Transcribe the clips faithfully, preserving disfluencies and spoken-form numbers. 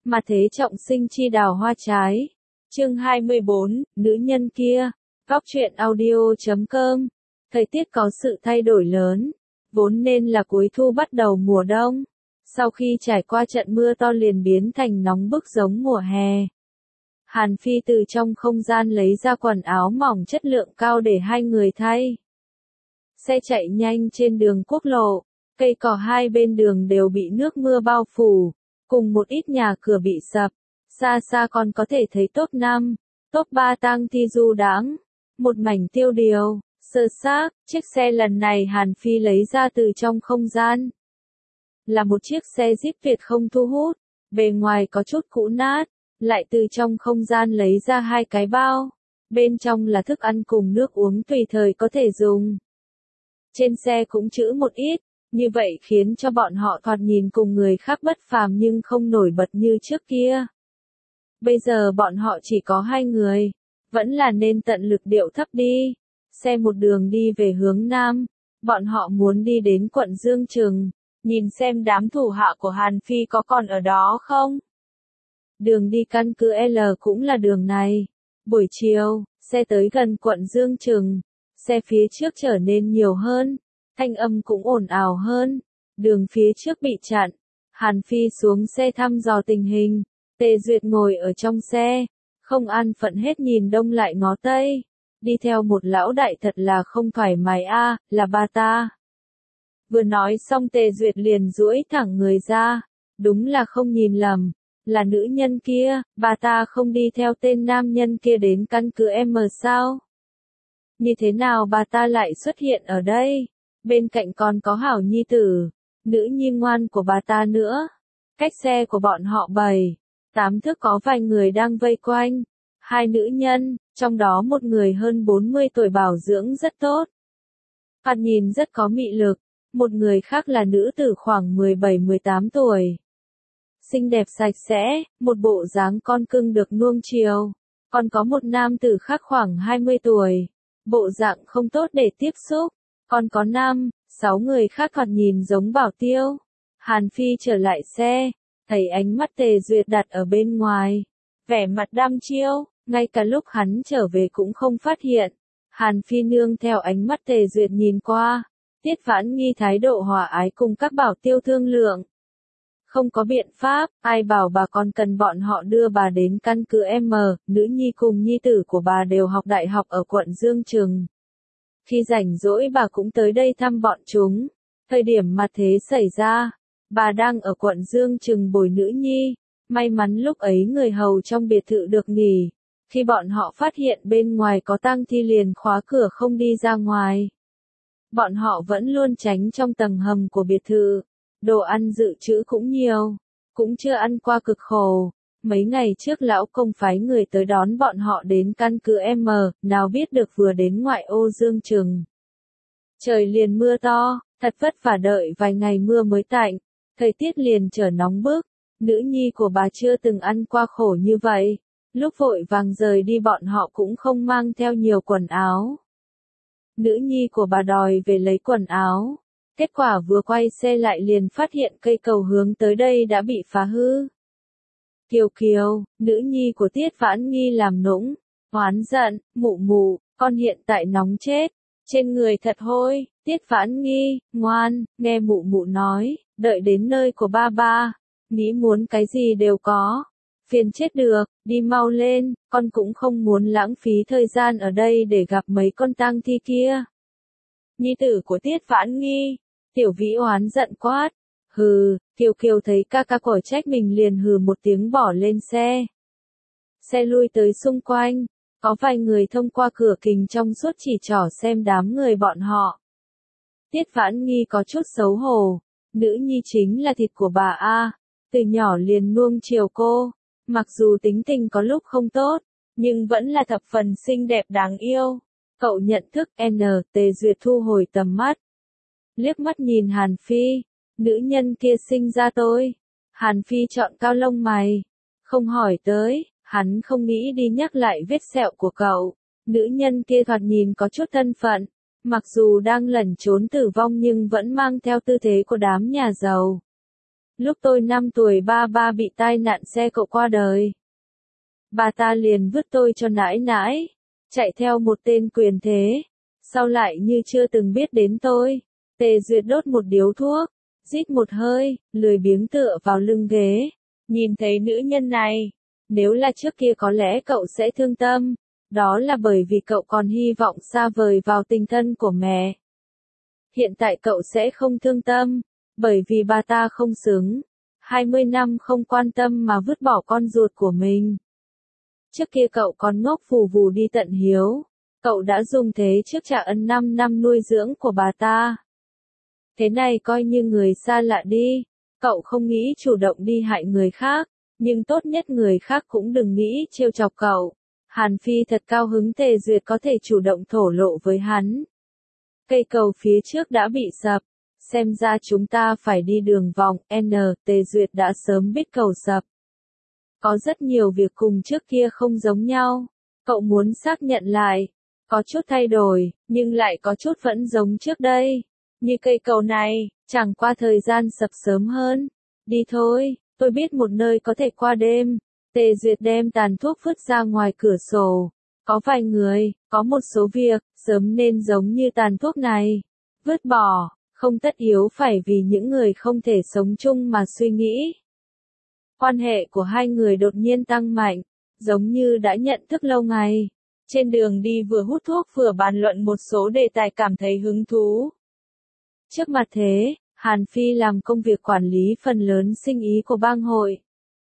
mà thế trọng sinh chi đào hoa trái. Chương hai mươi bốn, nữ nhân kia. Góc truyện audio chấm com. Thời tiết có sự thay đổi lớn, vốn nên là cuối thu bắt đầu mùa đông. Sau khi trải qua trận mưa to liền biến thành nóng bức giống mùa hè. Hàn Phi từ trong không gian lấy ra quần áo mỏng chất lượng cao để hai người thay. Xe chạy nhanh trên đường quốc lộ, cây cỏ hai bên đường đều bị nước mưa bao phủ, cùng một ít nhà cửa bị sập. Xa xa còn có thể thấy top năm, top ba tang thi du đãng, một mảnh tiêu điều, sơ xác. Chiếc xe lần này Hàn Phi lấy ra từ trong không gian. Là một chiếc xe Jeep Việt không thu hút, bề ngoài có chút cũ nát, lại từ trong không gian lấy ra hai cái bao. Bên trong là thức ăn cùng nước uống tùy thời có thể dùng. Trên xe cũng trữ một ít, như vậy khiến cho bọn họ thoạt nhìn cùng người khác bất phàm nhưng không nổi bật như trước kia. Bây giờ bọn họ chỉ có hai người, vẫn là nên tận lực điệu thấp đi. Xe một đường đi về hướng Nam, bọn họ muốn đi đến quận Dương Trừng, nhìn xem đám thủ hạ của Hàn Phi có còn ở đó không. Đường đi căn cứ L cũng là đường này. Buổi chiều, xe tới gần quận Dương Trừng, xe phía trước trở nên nhiều hơn, thanh âm cũng ồn ào hơn. Đường phía trước bị chặn, Hàn Phi xuống xe thăm dò tình hình. Tề Duyệt ngồi ở trong xe, không an phận hết nhìn đông lại ngó tây. Đi theo một lão đại thật là không thoải mái a, là ba ta. Vừa nói xong Tề Duyệt liền duỗi thẳng người ra, đúng là không nhìn lầm, là nữ nhân kia. Bà ta không đi theo tên nam nhân kia đến căn cứ M sao? Như thế nào bà ta lại xuất hiện ở đây? Bên cạnh còn có Hảo nhi tử, nữ nhi ngoan của bà ta nữa. Cách xe của bọn họ bảy, tám thước có vài người đang vây quanh. Hai nữ nhân, trong đó một người hơn bốn mươi tuổi bảo dưỡng rất tốt. Thoạt nhìn rất có mị lực, một người khác là nữ tử khoảng mười bảy mười tám tuổi. Xinh đẹp sạch sẽ, một bộ dáng con cưng được nuông chiều. Còn có một nam tử khác khoảng hai mươi tuổi, bộ dạng không tốt để tiếp xúc. Còn có năm, sáu người khác thoạt nhìn giống bảo tiêu. Hàn Phi trở lại xe, thấy ánh mắt Tề Duyệt đặt ở bên ngoài, vẻ mặt đăm chiêu, ngay cả lúc hắn trở về cũng không phát hiện. Hàn Phi nương theo ánh mắt Tề Duyệt nhìn qua, Tiết Vãn Nghi thái độ hòa ái cùng các bảo tiêu thương lượng. Không có biện pháp, ai bảo bà còn cần bọn họ đưa bà đến căn cứ M, nữ nhi cùng nhi tử của bà đều học đại học ở quận Dương Trừng. Khi rảnh rỗi bà cũng tới đây thăm bọn chúng. Thời điểm mà thế xảy ra, bà đang ở quận Dương Trừng bồi nữ nhi. May mắn lúc ấy người hầu trong biệt thự được nghỉ. Khi bọn họ phát hiện bên ngoài có tang thi liền khóa cửa không đi ra ngoài. Bọn họ vẫn luôn tránh trong tầng hầm của biệt thự. Đồ ăn dự trữ cũng nhiều, cũng chưa ăn qua cực khổ. Mấy ngày trước lão công phái người tới đón bọn họ đến căn cứ M, nào biết được vừa đến ngoại ô Dương Trừng. Trời liền mưa to, thật vất vả đợi vài ngày mưa mới tạnh, thời tiết liền trở nóng bức. Nữ nhi của bà chưa từng ăn qua khổ như vậy, lúc vội vàng rời đi bọn họ cũng không mang theo nhiều quần áo. Nữ nhi của bà đòi về lấy quần áo. Kết quả vừa quay xe lại liền phát hiện cây cầu hướng tới đây đã bị phá hư. Kiều Kiều, nữ nhi của Tiết Vãn Nghi làm nũng, oán giận, mụ mụ, con hiện tại nóng chết, trên người thật hôi. Tiết Vãn Nghi, ngoan, nghe mụ mụ nói, đợi đến nơi của ba ba, nghĩ muốn cái gì đều có. Phiền chết được, đi mau lên, con cũng không muốn lãng phí thời gian ở đây để gặp mấy con tang thi kia. Nhi tử của Tiết Vãn Nghi, Tiểu Vĩ oán giận quát. Hừ, Kiều Kiều thấy ca ca cổi trách mình liền hừ một tiếng bỏ lên xe. Xe lui tới xung quanh, có vài người thông qua cửa kính trong suốt chỉ trỏ xem đám người bọn họ. Tiết Vãn Nghi có chút xấu hổ, nữ nhi chính là thịt của bà A, từ nhỏ liền nuông chiều cô, mặc dù tính tình có lúc không tốt, nhưng vẫn là thập phần xinh đẹp đáng yêu. Cậu nhận thức N, Tề Duyệt thu hồi tầm mắt. Liếc mắt nhìn Hàn Phi, nữ nhân kia sinh ra tôi. Hàn Phi chọn cao lông mày, không hỏi tới, hắn không nghĩ đi nhắc lại vết sẹo của cậu. Nữ nhân kia thoạt nhìn có chút thân phận, mặc dù đang lẩn trốn tử vong nhưng vẫn mang theo tư thế của đám nhà giàu. Lúc tôi năm tuổi ba ba bị tai nạn xe cộ qua đời. Bà ta liền vứt tôi cho nãi nãi, chạy theo một tên quyền thế, sau lại như chưa từng biết đến tôi. Tề Duyệt đốt một điếu thuốc, rít một hơi, lười biếng tựa vào lưng ghế, nhìn thấy nữ nhân này. Nếu là trước kia có lẽ cậu sẽ thương tâm, đó là bởi vì cậu còn hy vọng xa vời vào tình thân của mẹ. Hiện tại cậu sẽ không thương tâm, bởi vì bà ta không xứng. hai mươi năm không quan tâm mà vứt bỏ con ruột của mình. Trước kia cậu còn ngốc phù vù đi tận hiếu, cậu đã dùng thế trước trả ân năm năm nuôi dưỡng của bà ta. Thế này coi như người xa lạ đi, cậu không nghĩ chủ động đi hại người khác, nhưng tốt nhất người khác cũng đừng nghĩ trêu chọc cậu. Hàn Phi thật cao hứng Tề Duyệt có thể chủ động thổ lộ với hắn. Cây cầu phía trước đã bị sập, xem ra chúng ta phải đi đường vòng, N, Tề Duyệt đã sớm biết cầu sập. Có rất nhiều việc cùng trước kia không giống nhau, cậu muốn xác nhận lại, có chút thay đổi, nhưng lại có chút vẫn giống trước đây. Như cây cầu này, chẳng qua thời gian sập sớm hơn. Đi thôi, tôi biết một nơi có thể qua đêm. Tề Duyệt đem tàn thuốc vứt ra ngoài cửa sổ. Có vài người, có một số việc, sớm nên giống như tàn thuốc này. Vứt bỏ, không tất yếu phải vì những người không thể sống chung mà suy nghĩ. Quan hệ của hai người đột nhiên tăng mạnh, giống như đã nhận thức lâu ngày. Trên đường đi vừa hút thuốc vừa bàn luận một số đề tài cảm thấy hứng thú. Trước mặt thế, Hàn Phi làm công việc quản lý phần lớn sinh ý của bang hội.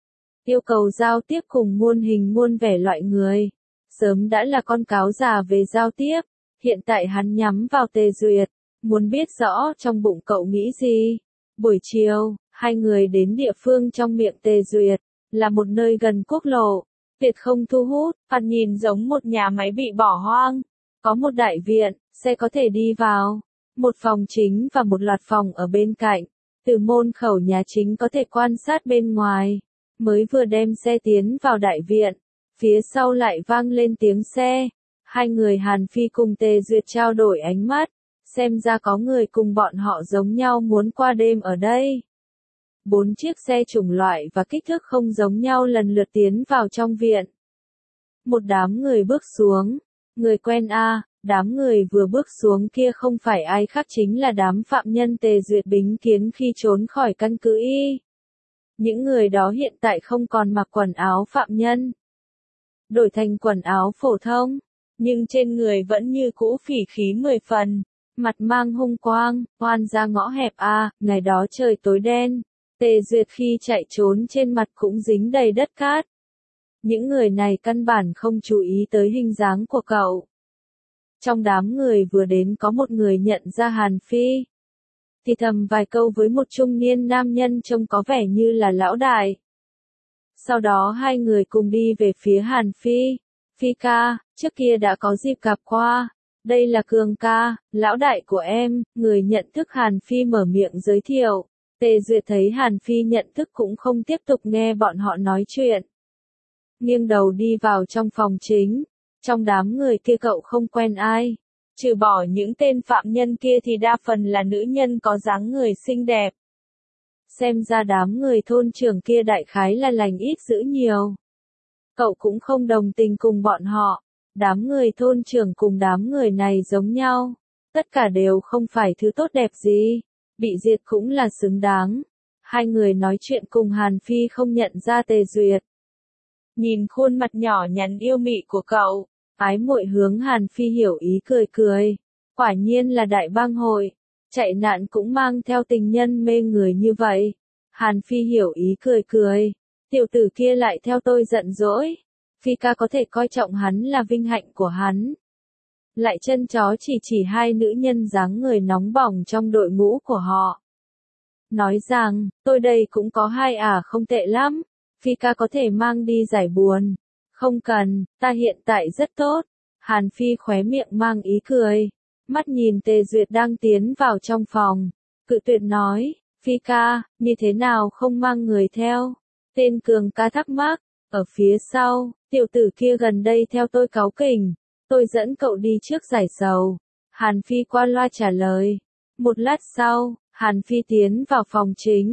Yêu cầu giao tiếp cùng muôn hình muôn vẻ loại người. Sớm đã là con cáo già về giao tiếp, hiện tại hắn nhắm vào Tề Duyệt, muốn biết rõ trong bụng cậu nghĩ gì. Buổi chiều, hai người đến địa phương trong miệng Tề Duyệt, là một nơi gần quốc lộ, tuyệt không thu hút, thoạt nhìn giống một nhà máy bị bỏ hoang. Có một đại viện, xe có thể đi vào, một phòng chính và một loạt phòng ở bên cạnh. Từ môn khẩu nhà chính có thể quan sát bên ngoài. Mới vừa đem xe tiến vào đại viện, phía sau lại vang lên tiếng xe. Hai người Hàn Phi cùng Tề Duyệt trao đổi ánh mắt, xem ra có người cùng bọn họ giống nhau muốn qua đêm ở đây. Bốn chiếc xe chủng loại và kích thước không giống nhau lần lượt tiến vào trong viện. Một đám người bước xuống, người quen a, à, đám người vừa bước xuống kia không phải ai khác chính là đám phạm nhân Tề Duyệt bính kiến khi trốn khỏi căn cứ Y. Những người đó hiện tại không còn mặc quần áo phạm nhân, đổi thành quần áo phổ thông, nhưng trên người vẫn như cũ phỉ khí mười phần, mặt mang hung quang, oan ra ngõ hẹp a, à, ngày đó trời tối đen, Tề Duyệt khi chạy trốn trên mặt cũng dính đầy đất cát. Những người này căn bản không chú ý tới hình dáng của cậu. Trong đám người vừa đến có một người nhận ra Hàn Phi, thì thầm vài câu với một trung niên nam nhân trông có vẻ như là lão đại. Sau đó hai người cùng đi về phía Hàn Phi. Phi ca, trước kia đã có dịp gặp qua. Đây là Cường ca, lão đại của em, người nhận thức Hàn Phi mở miệng giới thiệu. Tề Duyệt thấy Hàn Phi nhận thức cũng không tiếp tục nghe bọn họ nói chuyện. Nghiêng đầu đi vào trong phòng chính. Trong đám người kia cậu không quen ai. Trừ bỏ những tên phạm nhân kia thì đa phần là nữ nhân có dáng người xinh đẹp. Xem ra đám người thôn trưởng kia đại khái là lành ít dữ nhiều. Cậu cũng không đồng tình cùng bọn họ. Đám người thôn trưởng cùng đám người này giống nhau. Tất cả đều không phải thứ tốt đẹp gì. Bị diệt cũng là xứng đáng. Hai người nói chuyện cùng Hàn Phi không nhận ra Tề Duyệt. Nhìn khuôn mặt nhỏ nhắn yêu mị của cậu, ái muội hướng Hàn Phi hiểu ý cười cười. Quả nhiên là đại bang hội. Chạy nạn cũng mang theo tình nhân mê người như vậy. Hàn Phi hiểu ý cười cười. Tiểu tử kia lại theo tôi giận dỗi. Phi ca có thể coi trọng hắn là vinh hạnh của hắn. Lại chân chó chỉ chỉ hai nữ nhân dáng người nóng bỏng trong đội ngũ của họ. Nói rằng, tôi đây cũng có hai à không tệ lắm. Phi ca có thể mang đi giải buồn. Không cần, ta hiện tại rất tốt. Hàn Phi khóe miệng mang ý cười. Mắt nhìn Tề Duyệt đang tiến vào trong phòng. Cự tuyệt nói, Phi ca, như thế nào không mang người theo? Tên Cường ca thắc mắc, ở phía sau, tiểu tử kia gần đây theo tôi cáu kỉnh. Tôi dẫn cậu đi trước giải sầu. Hàn Phi qua loa trả lời. Một lát sau, Hàn Phi tiến vào phòng chính.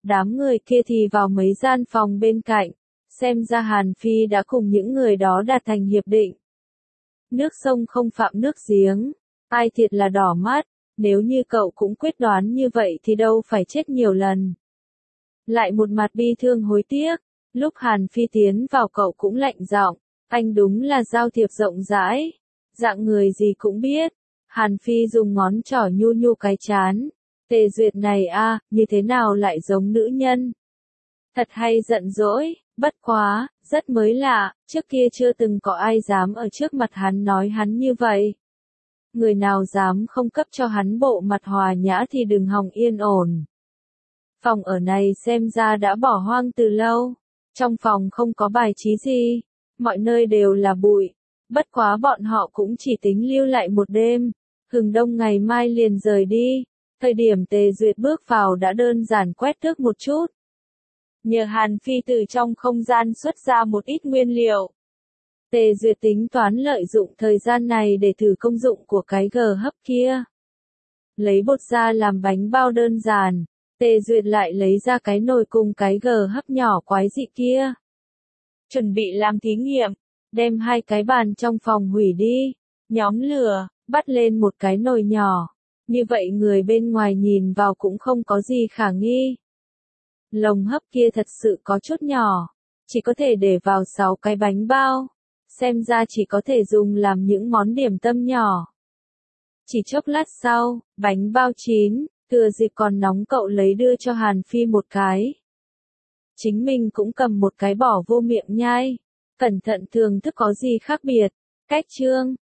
Đám người kia thì vào mấy gian phòng bên cạnh, xem ra Hàn Phi đã cùng những người đó đạt thành hiệp định. Nước sông không phạm nước giếng, ai thiệt là đỏ mắt, nếu như cậu cũng quyết đoán như vậy thì đâu phải chết nhiều lần. Lại một mặt bi thương hối tiếc, lúc Hàn Phi tiến vào cậu cũng lạnh giọng, anh đúng là giao thiệp rộng rãi, dạng người gì cũng biết. Hàn Phi dùng ngón trỏ nhu nhu cái chán, Tề Duyệt này a, như thế nào lại giống nữ nhân? Thật hay giận dỗi, bất quá, rất mới lạ, trước kia chưa từng có ai dám ở trước mặt hắn nói hắn như vậy. Người nào dám không cấp cho hắn bộ mặt hòa nhã thì đừng hòng yên ổn. Phòng ở này xem ra đã bỏ hoang từ lâu, trong phòng không có bài trí gì, mọi nơi đều là bụi, bất quá bọn họ cũng chỉ tính lưu lại một đêm, hừng đông ngày mai liền rời đi. Thời điểm Tề Duyệt bước vào đã đơn giản quét tước một chút. Nhờ Hàn Phi từ trong không gian xuất ra một ít nguyên liệu. Tề Duyệt tính toán lợi dụng thời gian này để thử công dụng của cái gờ hấp kia. Lấy bột ra làm bánh bao đơn giản, Tề Duyệt lại lấy ra cái nồi cùng cái gờ hấp nhỏ quái dị kia. Chuẩn bị làm thí nghiệm, đem hai cái bàn trong phòng hủy đi, nhóm lửa, bắt lên một cái nồi nhỏ. Như vậy người bên ngoài nhìn vào cũng không có gì khả nghi. Lồng hấp kia thật sự có chút nhỏ, chỉ có thể để vào sáu cái bánh bao, xem ra chỉ có thể dùng làm những món điểm tâm nhỏ. Chỉ chốc lát sau, bánh bao chín, thừa dịp còn nóng cậu lấy đưa cho Hàn Phi một cái. Chính mình cũng cầm một cái bỏ vô miệng nhai, cẩn thận thưởng thức có gì khác biệt. Cách chương